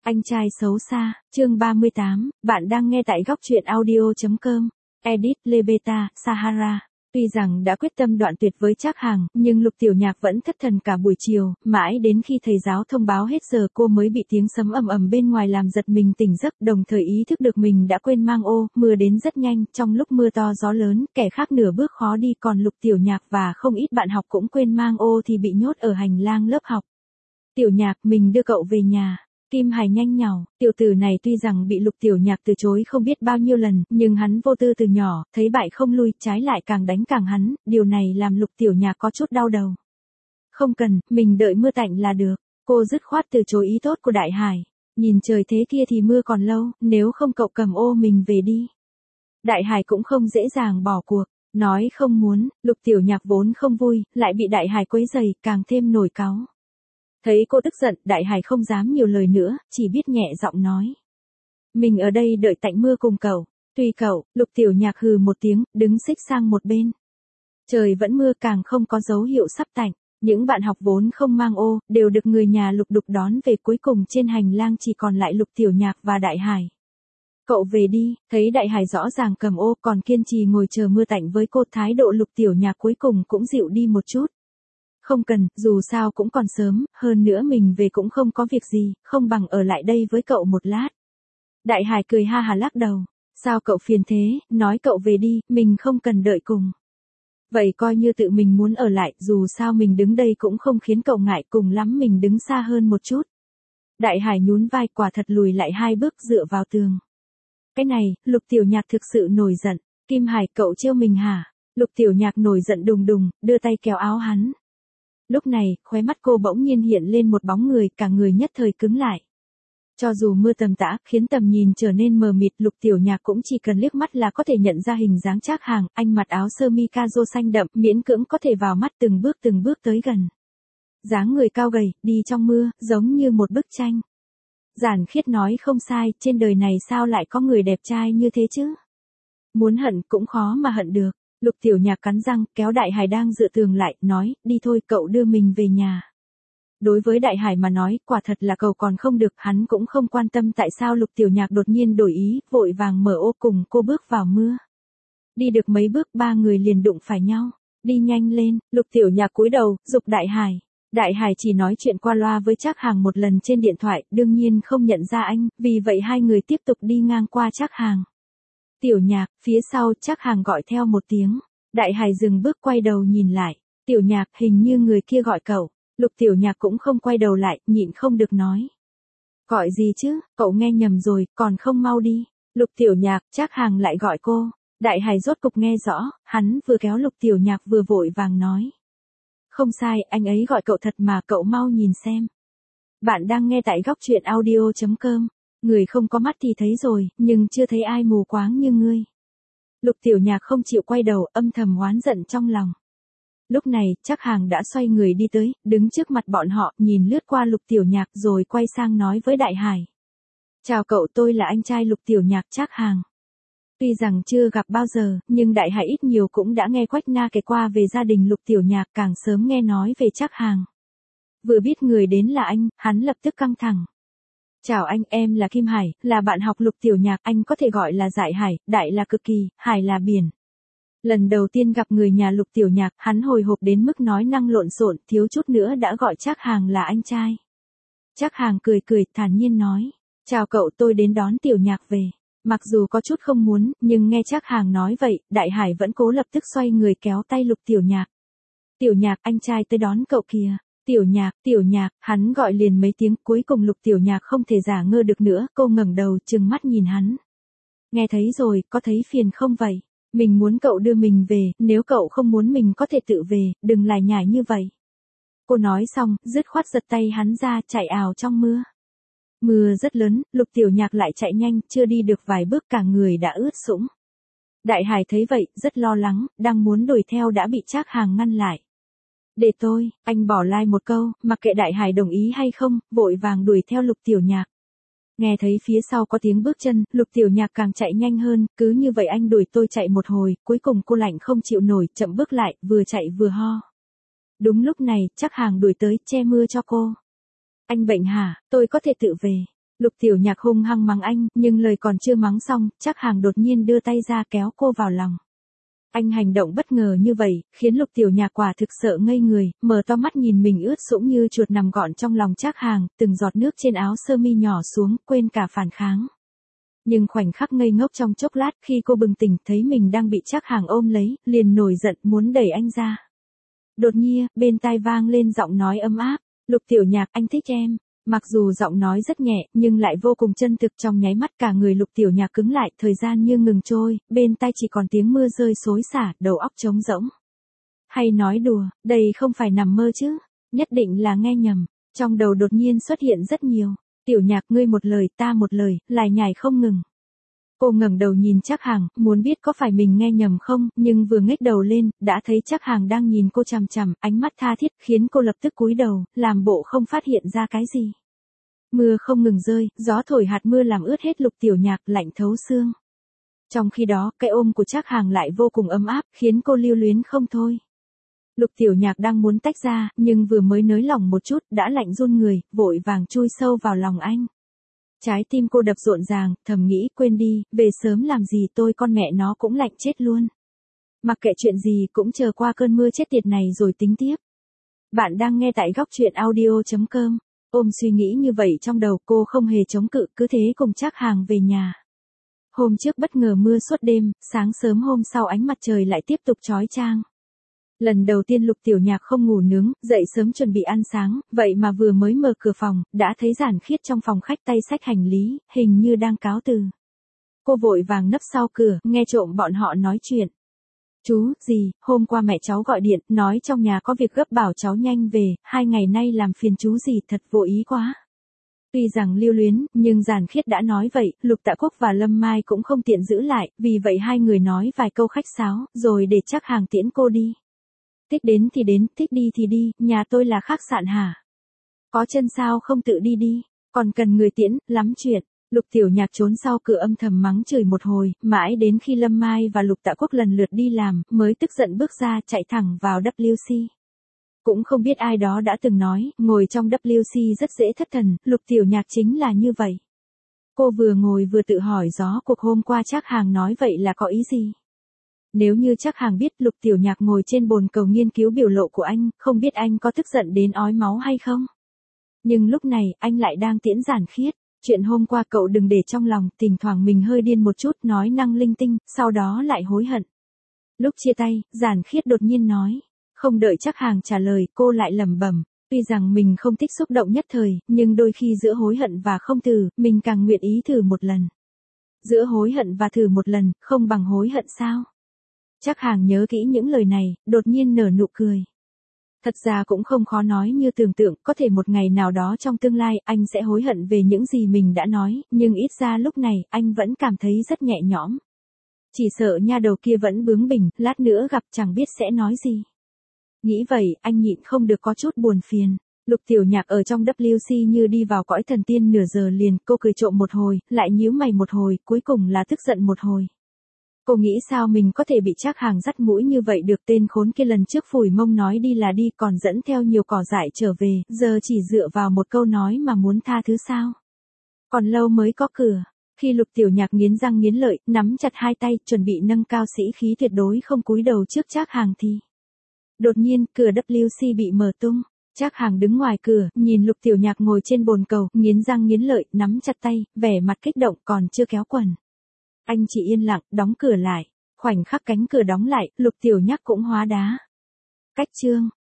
Anh trai xấu xa, chương 38, bạn đang nghe tại góc truyện audio.com. Edit Lebeta, Sahara. Tuy rằng đã quyết tâm đoạn tuyệt với Trác Hàng, nhưng Lục Tiểu Nhạc vẫn thất thần cả buổi chiều, mãi đến khi thầy giáo thông báo hết giờ cô mới bị tiếng sấm ầm ầm bên ngoài làm giật mình tỉnh giấc, đồng thời ý thức được mình đã quên mang ô. Mưa đến rất nhanh, trong lúc mưa to gió lớn, kẻ khác nửa bước khó đi, còn Lục Tiểu Nhạc và không ít bạn học cũng quên mang ô thì bị nhốt ở hành lang lớp học. Tiểu Nhạc, mình đưa cậu về nhà. Kim Hải nhanh nhảu, tiểu tử này tuy rằng bị Lục Tiểu Nhạc từ chối không biết bao nhiêu lần, nhưng hắn vô tư từ nhỏ, thấy bại không lui, trái lại càng đánh càng hắn, điều này làm Lục Tiểu Nhạc có chút đau đầu. Không cần, mình đợi mưa tạnh là được. Cô dứt khoát từ chối ý tốt của Đại Hải. Nhìn trời thế kia thì mưa còn lâu, nếu không cậu cầm ô mình về đi. Đại Hải cũng không dễ dàng bỏ cuộc, nói không muốn. Lục Tiểu Nhạc vốn không vui, lại bị Đại Hải quấy rầy, càng thêm nổi cáu. Thấy cô tức giận, Đại Hải không dám nhiều lời nữa, chỉ biết nhẹ giọng nói. Mình ở đây đợi tạnh mưa cùng cậu. Tùy cậu. Lục Tiểu Nhạc hừ một tiếng, đứng xích sang một bên. Trời vẫn mưa, càng không có dấu hiệu sắp tạnh. Những bạn học vốn không mang ô, đều được người nhà Lục Đục đón về, cuối cùng trên hành lang chỉ còn lại Lục Tiểu Nhạc và Đại Hải. Cậu về đi. Thấy Đại Hải rõ ràng cầm ô còn kiên trì ngồi chờ mưa tạnh với cô, thái độ Lục Tiểu Nhạc cuối cùng cũng dịu đi một chút. Không cần, dù sao cũng còn sớm, hơn nữa mình về cũng không có việc gì, không bằng ở lại đây với cậu một lát. Đại Hải cười ha hà lắc đầu. Sao cậu phiền thế, nói cậu về đi, mình không cần đợi cùng. Vậy coi như tự mình muốn ở lại, dù sao mình đứng đây cũng không khiến cậu ngại, cùng lắm mình đứng xa hơn một chút. Đại Hải nhún vai, quả thật lùi lại 2 bước dựa vào tường. Cái này, Lục Tiểu Nhạc thực sự nổi giận. Kim Hải, cậu trêu mình hả? Lục Tiểu Nhạc nổi giận đùng đùng, đưa tay kéo áo hắn. Lúc này, khóe mắt cô bỗng nhiên hiện lên một bóng người, cả người nhất thời cứng lại. Cho dù mưa tầm tã, khiến tầm nhìn trở nên mờ mịt, Lục Tiểu Nhạc cũng chỉ cần liếc mắt là có thể nhận ra hình dáng Trác Hàng, anh mặc áo sơ mi caro xanh đậm, miễn cưỡng có thể vào mắt, từng bước tới gần. Dáng người cao gầy, đi trong mưa, giống như một bức tranh. Giản Khiết nói không sai, trên đời này sao lại có người đẹp trai như thế chứ? Muốn hận cũng khó mà hận được. Lục Tiểu Nhạc cắn răng, kéo Đại Hải đang dựa tường lại, nói, đi thôi, cậu đưa mình về nhà. Đối với Đại Hải mà nói, quả thật là cậu còn không được, hắn cũng không quan tâm tại sao Lục Tiểu Nhạc đột nhiên đổi ý, vội vàng mở ô cùng cô bước vào mưa. Đi được mấy bước, 3 người liền đụng phải nhau. Đi nhanh lên. Lục Tiểu Nhạc cúi đầu, giục Đại Hải. Đại Hải chỉ nói chuyện qua loa với Trác Hàng một lần trên điện thoại, đương nhiên không nhận ra anh, vì vậy 2 người tiếp tục đi ngang qua Trác Hàng. Tiểu Nhạc, phía sau, Trác Hàng gọi theo một tiếng. Đại Hải dừng bước quay đầu nhìn lại. Tiểu Nhạc, hình như người kia gọi cậu. Lục Tiểu Nhạc cũng không quay đầu lại, nhịn không được nói. Gọi gì chứ, cậu nghe nhầm rồi, còn không mau đi. Lục Tiểu Nhạc, Trác Hàng lại gọi cô. Đại Hải rốt cục nghe rõ, hắn vừa kéo Lục Tiểu Nhạc vừa vội vàng nói. Không sai, anh ấy gọi cậu thật mà, cậu mau nhìn xem. Bạn đang nghe tại góc truyện audio.com. Người không có mắt thì thấy rồi, nhưng chưa thấy ai mù quáng như ngươi. Lục Tiểu Nhạc không chịu quay đầu, âm thầm oán giận trong lòng. Lúc này, Trác Hàng đã xoay người đi tới, đứng trước mặt bọn họ, nhìn lướt qua Lục Tiểu Nhạc rồi quay sang nói với Đại Hải. Chào cậu, tôi là anh trai Lục Tiểu Nhạc, Trác Hàng. Tuy rằng chưa gặp bao giờ, nhưng Đại Hải ít nhiều cũng đã nghe Quách Na kể qua về gia đình Lục Tiểu Nhạc, càng sớm nghe nói về Trác Hàng. Vừa biết người đến là anh, hắn lập tức căng thẳng. Chào anh, em là Kim Hải, là bạn học Lục Tiểu Nhạc, anh có thể gọi là Dại Hải, Đại là cực kỳ, Hải là biển. Lần đầu tiên gặp người nhà Lục Tiểu Nhạc, hắn hồi hộp đến mức nói năng lộn xộn, thiếu chút nữa đã gọi Trác Hàng là anh trai. Trác Hàng cười cười, thản nhiên nói, chào cậu, tôi đến đón Tiểu Nhạc về. Mặc dù có chút không muốn, nhưng nghe Trác Hàng nói vậy, Đại Hải vẫn cố lập tức xoay người kéo tay Lục Tiểu Nhạc. Tiểu Nhạc, anh trai tới đón cậu kìa. Tiểu Nhạc, hắn gọi liền mấy tiếng, cuối cùng Lục Tiểu Nhạc không thể giả ngơ được nữa, cô ngẩng đầu trừng mắt nhìn hắn. Nghe thấy rồi, có thấy phiền không vậy? Mình muốn cậu đưa mình về, nếu cậu không muốn mình có thể tự về, đừng lải nhải như vậy. Cô nói xong, dứt khoát giật tay hắn ra, chạy ào trong mưa. Mưa rất lớn, Lục Tiểu Nhạc lại chạy nhanh, chưa đi được vài bước cả người đã ướt sũng. Đại Hải thấy vậy, rất lo lắng, đang muốn đuổi theo đã bị Trác Hàng ngăn lại. Để tôi, anh bỏ lai một câu, mặc kệ Đại Hải đồng ý hay không, vội vàng đuổi theo Lục Tiểu Nhạc. Nghe thấy phía sau có tiếng bước chân, Lục Tiểu Nhạc càng chạy nhanh hơn, cứ như vậy anh đuổi tôi chạy một hồi, cuối cùng cô lạnh không chịu nổi, chậm bước lại, vừa chạy vừa ho. Đúng lúc này, Trác Hàng đuổi tới, che mưa cho cô. Anh bệnh hả, tôi có thể tự về. Lục Tiểu Nhạc hung hăng mắng anh, nhưng lời còn chưa mắng xong, Trác Hàng đột nhiên đưa tay ra kéo cô vào lòng. Anh hành động bất ngờ như vậy, khiến Lục Tiểu Nhạc quả thực sợ ngây người, mở to mắt nhìn mình ướt sũng như chuột nằm gọn trong lòng Trác Hàng, từng giọt nước trên áo sơ mi nhỏ xuống, quên cả phản kháng. Nhưng khoảnh khắc ngây ngốc trong chốc lát, khi cô bừng tỉnh thấy mình đang bị Trác Hàng ôm lấy, liền nổi giận muốn đẩy anh ra. Đột nhiên, bên tai vang lên giọng nói ấm áp, Lục Tiểu Nhạc, anh thích em. Mặc dù giọng nói rất nhẹ, nhưng lại vô cùng chân thực, trong nháy mắt cả người Lục Tiểu Nhạc cứng lại, thời gian như ngừng trôi, bên tai chỉ còn tiếng mưa rơi xối xả, đầu óc trống rỗng. Hay nói đùa, đây không phải nằm mơ chứ, nhất định là nghe nhầm. Trong đầu đột nhiên xuất hiện rất nhiều, Tiểu Nhạc, ngươi một lời ta một lời, lải nhải không ngừng. Cô ngẩng đầu nhìn Trác Hàng, muốn biết có phải mình nghe nhầm không, nhưng vừa ngước đầu lên, đã thấy Trác Hàng đang nhìn cô chằm chằm, ánh mắt tha thiết, khiến cô lập tức cúi đầu, làm bộ không phát hiện ra cái gì. Mưa không ngừng rơi, gió thổi hạt mưa làm ướt hết Lục Tiểu Nhạc, lạnh thấu xương. Trong khi đó, cái ôm của Trác Hàng lại vô cùng ấm áp, khiến cô lưu luyến không thôi. Lục Tiểu Nhạc đang muốn tách ra, nhưng vừa mới nới lỏng một chút, đã lạnh run người, vội vàng chui sâu vào lòng anh. Trái tim cô đập rộn ràng, thầm nghĩ, quên đi, về sớm làm gì, tôi con mẹ nó cũng lạnh chết luôn. Mặc kệ chuyện gì cũng chờ qua cơn mưa chết tiệt này rồi tính tiếp. Bạn đang nghe tại góc truyện audio.com. Ôm suy nghĩ như vậy trong đầu, cô không hề chống cự, cứ thế cùng Trác Hàng về nhà. Hôm trước bất ngờ mưa suốt đêm, sáng sớm hôm sau ánh mặt trời lại tiếp tục chói chang. Lần đầu tiên Lục Tiểu Nhạc không ngủ nướng, dậy sớm chuẩn bị ăn sáng, vậy mà vừa mới mở cửa phòng, đã thấy Giản Khiết trong phòng khách tay xách hành lý, hình như đang cáo từ. Cô vội vàng nấp sau cửa, nghe trộm bọn họ nói chuyện. Chú, gì, hôm qua mẹ cháu gọi điện, nói trong nhà có việc gấp bảo cháu nhanh về, 2 ngày nay làm phiền chú gì, thật vô ý quá. Tuy rằng lưu luyến, nhưng Giản Khiết đã nói vậy, Lục Tạ Quốc và Lâm Mai cũng không tiện giữ lại, vì vậy hai người nói vài câu khách sáo, rồi để Trác Hàng tiễn cô đi. Thích đến thì đến, thích đi thì đi, nhà tôi là khách sạn hả? Có chân sao không tự đi đi, còn cần người tiễn, lắm chuyện. Lục Tiểu Nhạc trốn sau cửa âm thầm mắng chửi một hồi, mãi đến khi Lâm Mai và Lục Tạ Quốc lần lượt đi làm, mới tức giận bước ra chạy thẳng vào WC. Cũng không biết ai đó đã từng nói, ngồi trong WC rất dễ thất thần, Lục Tiểu Nhạc chính là như vậy. Cô vừa ngồi vừa tự hỏi gió cuộc hôm qua Trác Hàng nói vậy là có ý gì? Nếu như Trác Hàng biết Lục Tiểu Nhạc ngồi trên bồn cầu nghiên cứu biểu lộ của anh, không biết anh có tức giận đến ói máu hay không? Nhưng lúc này, anh lại đang tiễn Giản Khiết. Chuyện hôm qua cậu đừng để trong lòng, thỉnh thoảng mình hơi điên một chút, nói năng linh tinh, sau đó lại hối hận. Lúc chia tay, Giản Khiết đột nhiên nói. Không đợi Trác Hàng trả lời, cô lại lẩm bẩm. Tuy rằng mình không thích xúc động nhất thời, nhưng đôi khi giữa hối hận và không thử, mình càng nguyện ý thử một lần. Giữa hối hận và thử một lần, không bằng hối hận sao? Trác Hàng nhớ kỹ những lời này, đột nhiên nở nụ cười. Thật ra cũng không khó nói như tưởng tượng, có thể một ngày nào đó trong tương lai, anh sẽ hối hận về những gì mình đã nói, nhưng ít ra lúc này, anh vẫn cảm thấy rất nhẹ nhõm. Chỉ sợ nha đầu kia vẫn bướng bỉnh, lát nữa gặp chẳng biết sẽ nói gì. Nghĩ vậy, anh nhịn không được có chút buồn phiền. Lục Tiểu Nhạc ở trong WC như đi vào cõi thần tiên nửa giờ liền, cô cười trộm một hồi, lại nhíu mày một hồi, cuối cùng là tức giận một hồi. Cô nghĩ sao mình có thể bị Trác Hàng dắt mũi như vậy được, tên khốn kia lần trước phủi mông nói đi là đi còn dẫn theo nhiều cỏ dại trở về, giờ chỉ dựa vào một câu nói mà muốn tha thứ sao? Còn lâu mới có cửa. Khi Lục Tiểu Nhạc nghiến răng nghiến lợi, nắm chặt hai tay, chuẩn bị nâng cao sĩ khí tuyệt đối không cúi đầu trước Trác Hàng thì đột nhiên, cửa WC bị mở tung. Trác Hàng đứng ngoài cửa, nhìn Lục Tiểu Nhạc ngồi trên bồn cầu, nghiến răng nghiến lợi, nắm chặt tay, vẻ mặt kích động còn chưa kéo quần. Anh chỉ yên lặng, đóng cửa lại. Khoảnh khắc cánh cửa đóng lại, Lục Tiểu Nhạc cũng hóa đá. Cách chương.